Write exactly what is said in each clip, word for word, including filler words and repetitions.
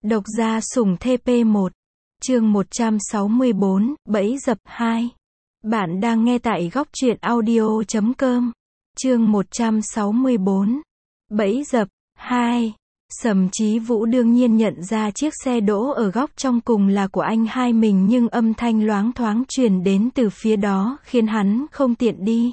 Độc gia sủng thê pê một. Chương một trăm sáu mươi bốn, Bẫy dập hai. Bạn đang nghe tại góc truyện audio chấm com. Chương một trăm sáu mươi bốn. Bẫy dập hai. Sầm Chí Vũ đương nhiên nhận ra chiếc xe đỗ ở góc trong cùng là của anh hai mình, nhưng âm thanh loáng thoáng truyền đến từ phía đó khiến hắn không tiện đi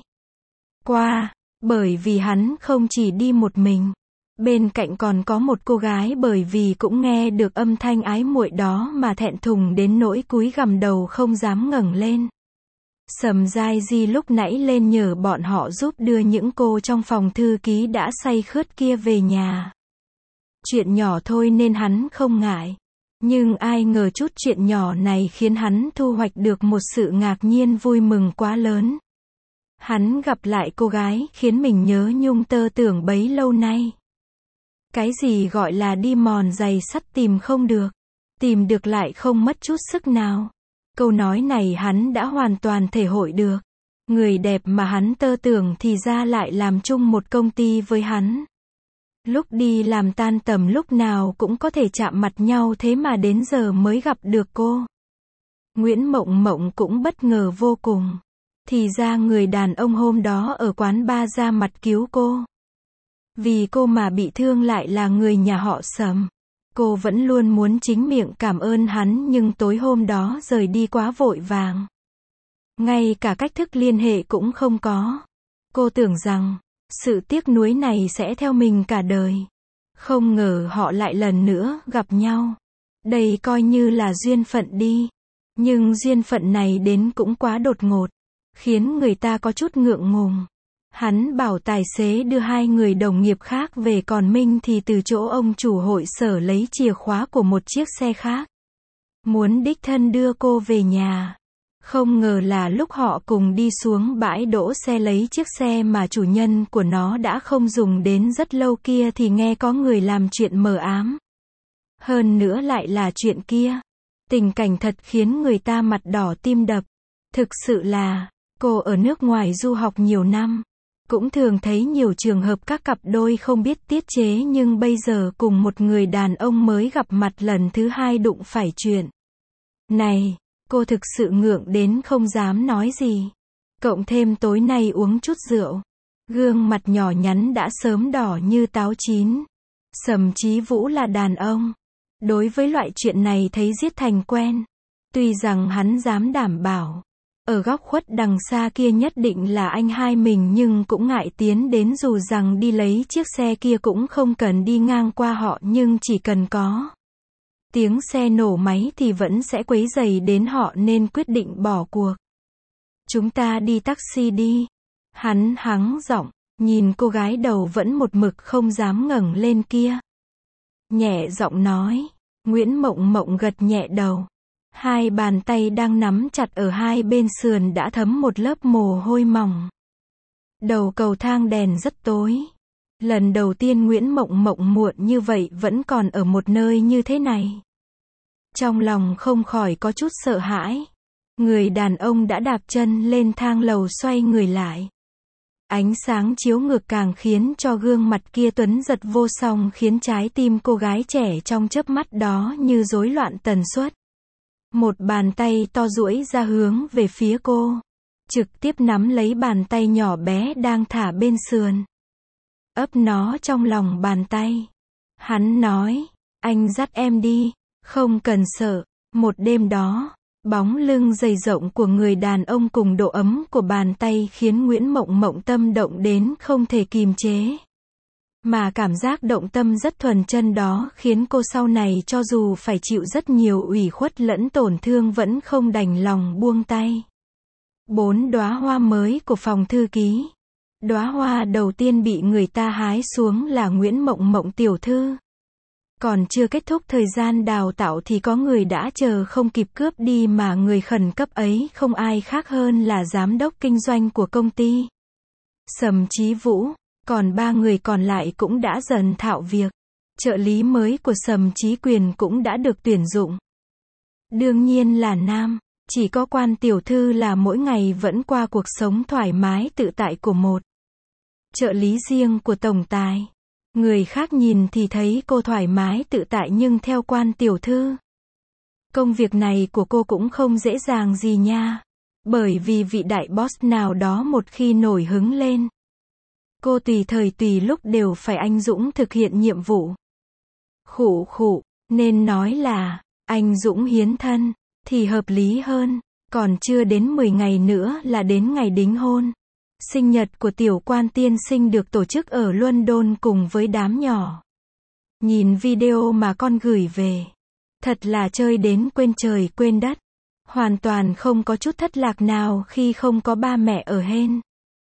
qua, bởi vì hắn không chỉ đi một mình. Bên cạnh còn có một cô gái, bởi vì cũng nghe được âm thanh ái muội đó mà thẹn thùng đến nỗi cúi gằm đầu không dám ngẩng lên. Sầm Giai Di lúc nãy lên nhờ bọn họ giúp đưa những cô trong phòng thư ký đã say khướt kia về nhà. Chuyện nhỏ thôi nên hắn không ngại. Nhưng ai ngờ chút chuyện nhỏ này khiến hắn thu hoạch được một sự ngạc nhiên vui mừng quá lớn. Hắn gặp lại cô gái khiến mình nhớ nhung tơ tưởng bấy lâu nay. Cái gì gọi là đi mòn giày sắt tìm không được, tìm được lại không mất chút sức nào. Câu nói này hắn đã hoàn toàn thể hội được. Người đẹp mà hắn tơ tưởng thì ra lại làm chung một công ty với hắn. Lúc đi làm tan tầm lúc nào cũng có thể chạm mặt nhau, thế mà đến giờ mới gặp được cô. Nguyễn Mộng Mộng cũng bất ngờ vô cùng. Thì ra người đàn ông hôm đó ở quán bar ra mặt cứu cô. Vì cô mà bị thương lại là người nhà họ Sầm. Cô vẫn luôn muốn chính miệng cảm ơn hắn, nhưng tối hôm đó rời đi quá vội vàng. Ngay cả cách thức liên hệ cũng không có. Cô tưởng rằng sự tiếc nuối này sẽ theo mình cả đời. Không ngờ họ lại lần nữa gặp nhau. Đây coi như là duyên phận đi. Nhưng duyên phận này đến cũng quá đột ngột, khiến người ta có chút ngượng ngùng. Hắn bảo tài xế đưa hai người đồng nghiệp khác về, còn Minh thì từ chỗ ông chủ hội sở lấy chìa khóa của một chiếc xe khác. Muốn đích thân đưa cô về nhà. Không ngờ là lúc họ cùng đi xuống bãi đỗ xe lấy chiếc xe mà chủ nhân của nó đã không dùng đến rất lâu kia thì nghe có người làm chuyện mờ ám. Hơn nữa lại là chuyện kia. Tình cảnh thật khiến người ta mặt đỏ tim đập. Thực sự là, cô ở nước ngoài du học nhiều năm. Cũng thường thấy nhiều trường hợp các cặp đôi không biết tiết chế, nhưng bây giờ cùng một người đàn ông mới gặp mặt lần thứ hai đụng phải chuyện này, cô thực sự ngượng đến không dám nói gì. Cộng thêm tối nay uống chút rượu, gương mặt nhỏ nhắn đã sớm đỏ như táo chín. Sầm Chí Vũ là đàn ông. Đối với loại chuyện này thấy giết thành quen. Tuy rằng hắn dám đảm bảo ở góc khuất đằng xa kia nhất định là anh hai mình, nhưng cũng ngại tiến đến, dù rằng đi lấy chiếc xe kia cũng không cần đi ngang qua họ, nhưng chỉ cần có tiếng xe nổ máy thì vẫn sẽ quấy rầy đến họ, nên quyết định bỏ cuộc. Chúng ta đi taxi đi. Hắn hắng giọng, nhìn cô gái đầu vẫn một mực không dám ngẩng lên kia. Nhẹ giọng nói. Nguyễn Mộng Mộng gật nhẹ đầu. Hai bàn tay đang nắm chặt ở hai bên sườn đã thấm một lớp mồ hôi mỏng. Đầu cầu thang đèn rất tối. Lần đầu tiên Nguyễn Mộng Mộng muộn như vậy vẫn còn ở một nơi như thế này. Trong lòng không khỏi có chút sợ hãi. Người đàn ông đã đạp chân lên thang lầu, xoay người lại. Ánh sáng chiếu ngược càng khiến cho gương mặt kia tuấn giật vô song, khiến trái tim cô gái trẻ trong chớp mắt đó như rối loạn tần suất. Một bàn tay to duỗi ra hướng về phía cô, trực tiếp nắm lấy bàn tay nhỏ bé đang thả bên sườn, ấp nó trong lòng bàn tay. Hắn nói, anh dắt em đi, không cần sợ. Một đêm đó, bóng lưng dày rộng của người đàn ông cùng độ ấm của bàn tay khiến Nguyễn Mộng Mộng tâm động đến không thể kìm chế. Mà cảm giác động tâm rất thuần chân đó khiến cô sau này cho dù phải chịu rất nhiều ủy khuất lẫn tổn thương vẫn không đành lòng buông tay. Bốn đóa hoa mới của phòng thư ký. Đóa hoa đầu tiên bị người ta hái xuống là Nguyễn Mộng Mộng tiểu thư. Còn chưa kết thúc thời gian đào tạo thì có người đã chờ không kịp cướp đi, mà người khẩn cấp ấy không ai khác hơn là giám đốc kinh doanh của công ty Sầm Chí Vũ. Còn ba người còn lại cũng đã dần thạo việc. Trợ lý mới của Sầm Chí Quyền cũng đã được tuyển dụng. Đương nhiên là nam. Chỉ có Quan tiểu thư là mỗi ngày vẫn qua cuộc sống thoải mái tự tại của một trợ lý riêng của tổng tài. Người khác nhìn thì thấy cô thoải mái tự tại nhưng theo quan tiểu thư, công việc này của cô cũng không dễ dàng gì nha. Bởi vì vị đại boss nào đó một khi nổi hứng lên, cô tùy thời tùy lúc đều phải anh dũng thực hiện nhiệm vụ. Khụ khụ, nên nói là, anh dũng hiến thân, thì hợp lý hơn. Còn chưa đến mười ngày nữa là đến ngày đính hôn. Sinh nhật của tiểu quan tiên sinh được tổ chức ở London cùng với đám nhỏ. Nhìn video mà con gửi về, thật là chơi đến quên trời quên đất. Hoàn toàn không có chút thất lạc nào khi không có ba mẹ ở hên.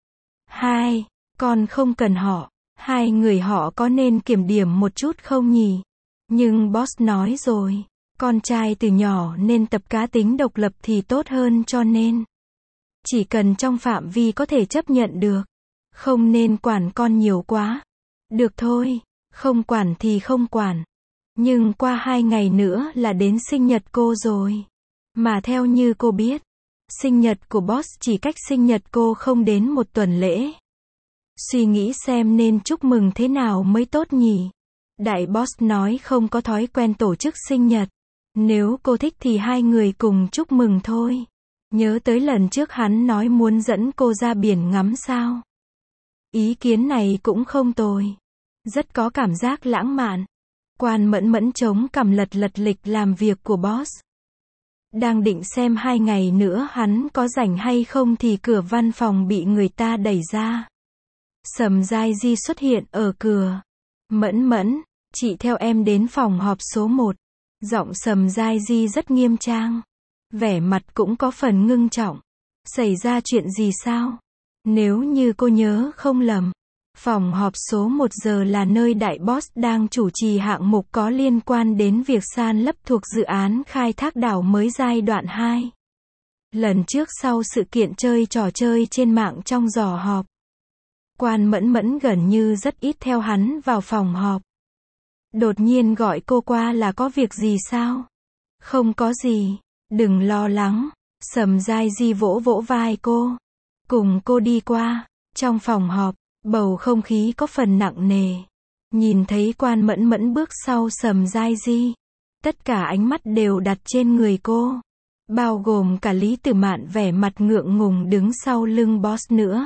Hai, con không cần họ. Hai người họ có nên kiểm điểm một chút không nhỉ? Nhưng boss nói rồi, con trai từ nhỏ nên tập cá tính độc lập thì tốt hơn, cho nên chỉ cần trong phạm vi có thể chấp nhận được, không nên quản con nhiều quá. Được thôi, không quản thì không quản. Nhưng qua hai ngày nữa là đến sinh nhật cô rồi. Mà theo như cô biết, sinh nhật của boss chỉ cách sinh nhật cô không đến một tuần lễ. Suy nghĩ xem nên chúc mừng thế nào mới tốt nhỉ? Đại boss nói không có thói quen tổ chức sinh nhật. Nếu cô thích thì hai người cùng chúc mừng thôi. Nhớ tới lần trước hắn nói muốn dẫn cô ra biển ngắm sao. Ý kiến này cũng không tồi. Rất có cảm giác lãng mạn. Quan Mẫn Mẫn chống cằm lật lật lịch làm việc của boss. Đang định xem hai ngày nữa hắn có rảnh hay không thì cửa văn phòng bị người ta đẩy ra. Sầm Giai Di xuất hiện ở cửa. Mẫn Mẫn, chị theo em đến phòng họp số một. Giọng Sầm Giai Di rất nghiêm trang. Vẻ mặt cũng có phần ngưng trọng. Xảy ra chuyện gì sao? Nếu như cô nhớ không lầm, phòng họp số một giờ là nơi đại boss đang chủ trì hạng mục có liên quan đến việc san lấp thuộc dự án khai thác đảo mới giai đoạn hai. Lần trước sau sự kiện chơi trò chơi trên mạng trong giỏ họp, Quan Mẫn Mẫn gần như rất ít theo hắn vào phòng họp. Đột nhiên gọi cô qua là có việc gì sao? Không có gì, đừng lo lắng. Sầm Giai Di vỗ vỗ vai cô, cùng cô đi qua. Trong phòng họp, bầu không khí có phần nặng nề. Nhìn thấy Quan Mẫn Mẫn bước sau Sầm Giai Di, tất cả ánh mắt đều đặt trên người cô, bao gồm cả Lý Tử Mạn vẻ mặt ngượng ngùng đứng sau lưng boss nữa.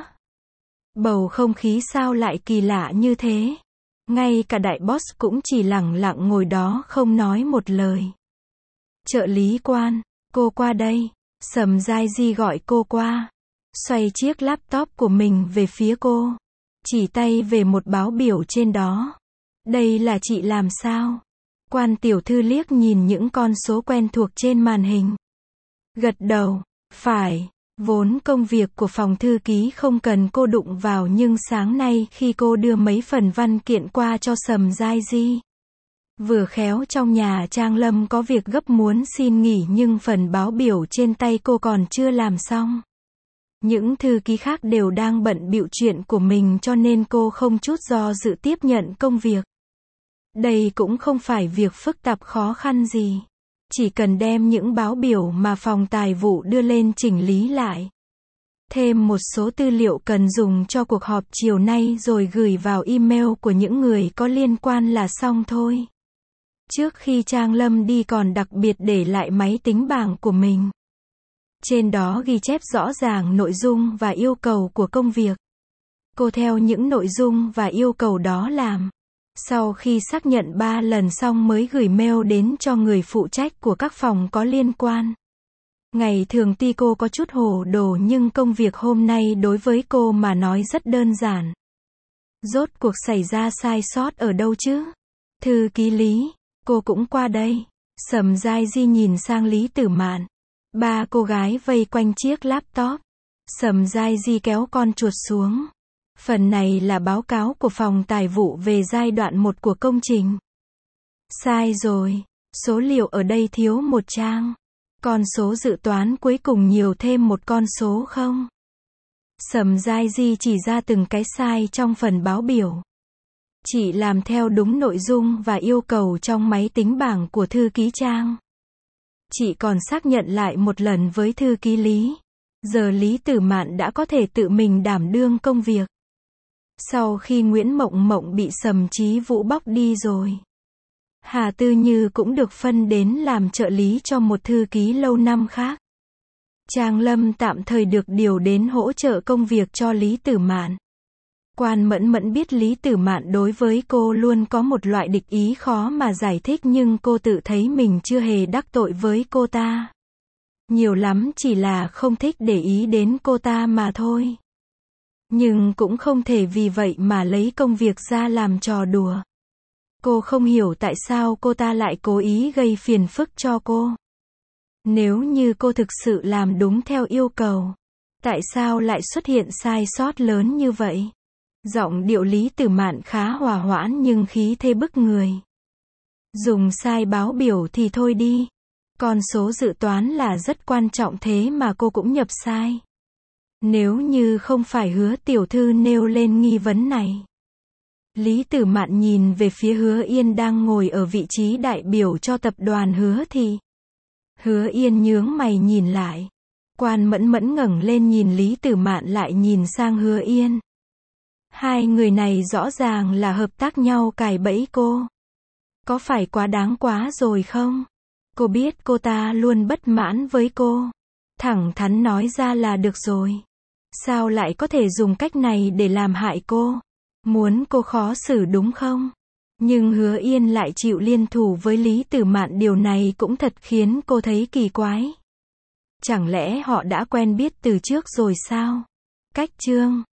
Bầu không khí sao lại kỳ lạ như thế? Ngay cả đại boss cũng chỉ lẳng lặng ngồi đó không nói một lời. Trợ lý Quan, cô qua đây. Sầm Giai Di gọi cô qua, xoay chiếc laptop của mình về phía cô, chỉ tay về một báo biểu trên đó. Đây là chị làm sao? Quan tiểu thư liếc nhìn những con số quen thuộc trên màn hình. Gật đầu, phải, vốn công việc của phòng thư ký không cần cô đụng vào, nhưng sáng nay khi cô đưa mấy phần văn kiện qua cho Sầm Giai Di, vừa khéo trong nhà Trang Lâm có việc gấp muốn xin nghỉ, nhưng phần báo biểu trên tay cô còn chưa làm xong. Những thư ký khác đều đang bận bịu chuyện của mình, cho nên cô không chút do dự tiếp nhận công việc. Đây cũng không phải việc phức tạp khó khăn gì. Chỉ cần đem những báo biểu mà phòng tài vụ đưa lên chỉnh lý lại. Thêm một số tư liệu cần dùng cho cuộc họp chiều nay rồi gửi vào email của những người có liên quan là xong thôi. Trước khi Trang Lâm đi còn đặc biệt để lại máy tính bảng của mình. Trên đó ghi chép rõ ràng nội dung và yêu cầu của công việc. Cô theo những nội dung và yêu cầu đó làm. Sau khi xác nhận ba lần xong mới gửi mail đến cho người phụ trách của các phòng có liên quan. Ngày thường tuy cô có chút hồ đồ nhưng công việc hôm nay đối với cô mà nói rất đơn giản. Rốt cuộc xảy ra sai sót ở đâu chứ? Thư ký Lý, cô cũng qua đây. Sầm Giai Di nhìn sang Lý Tử Mạn. Ba cô gái vây quanh chiếc laptop. Sầm Giai Di kéo con chuột xuống. Phần này là báo cáo của phòng tài vụ về giai đoạn một của công trình. Sai rồi, số liệu ở đây thiếu một trang. Con số dự toán cuối cùng nhiều thêm một con số không? Sầm Giai Di chỉ ra từng cái sai trong phần báo biểu. Chị làm theo đúng nội dung và yêu cầu trong máy tính bảng của thư ký Trang. Chị còn xác nhận lại một lần với thư ký Lý. Giờ Lý Tử Mạn đã có thể tự mình đảm đương công việc. Sau khi Nguyễn Mộng Mộng bị Sầm Chí Vũ bóc đi rồi, Hà Tư Như cũng được phân đến làm trợ lý cho một thư ký lâu năm khác. Trang Lâm tạm thời được điều đến hỗ trợ công việc cho Lý Tử Mạn. Quan Mẫn Mẫn biết Lý Tử Mạn đối với cô luôn có một loại địch ý khó mà giải thích, nhưng cô tự thấy mình chưa hề đắc tội với cô ta. Nhiều lắm chỉ là không thích để ý đến cô ta mà thôi. Nhưng cũng không thể vì vậy mà lấy công việc ra làm trò đùa. Cô không hiểu tại sao cô ta lại cố ý gây phiền phức cho cô. Nếu như cô thực sự làm đúng theo yêu cầu, tại sao lại xuất hiện sai sót lớn như vậy? Giọng điệu Lý Tử Mạn khá hòa hoãn nhưng khí thế bức người. Dùng sai báo biểu thì thôi đi. Con số dự toán là rất quan trọng thế mà cô cũng nhập sai. Nếu như không phải Hứa tiểu thư nêu lên nghi vấn này. Lý Tử Mạn nhìn về phía Hứa Yên đang ngồi ở vị trí đại biểu cho tập đoàn Hứa thì. Hứa Yên nhướng mày nhìn lại. Quan Mẫn Mẫn ngẩng lên nhìn Lý Tử Mạn lại nhìn sang Hứa Yên. Hai người này rõ ràng là hợp tác nhau cài bẫy cô. Có phải quá đáng quá rồi không? Cô biết cô ta luôn bất mãn với cô. Thẳng thắn nói ra là được rồi. Sao lại có thể dùng cách này để làm hại cô? Muốn cô khó xử đúng không? Nhưng Hứa Yên lại chịu liên thủ với Lý Tử Mạn, điều này cũng thật khiến cô thấy kỳ quái. Chẳng lẽ họ đã quen biết từ trước rồi sao? Cách chương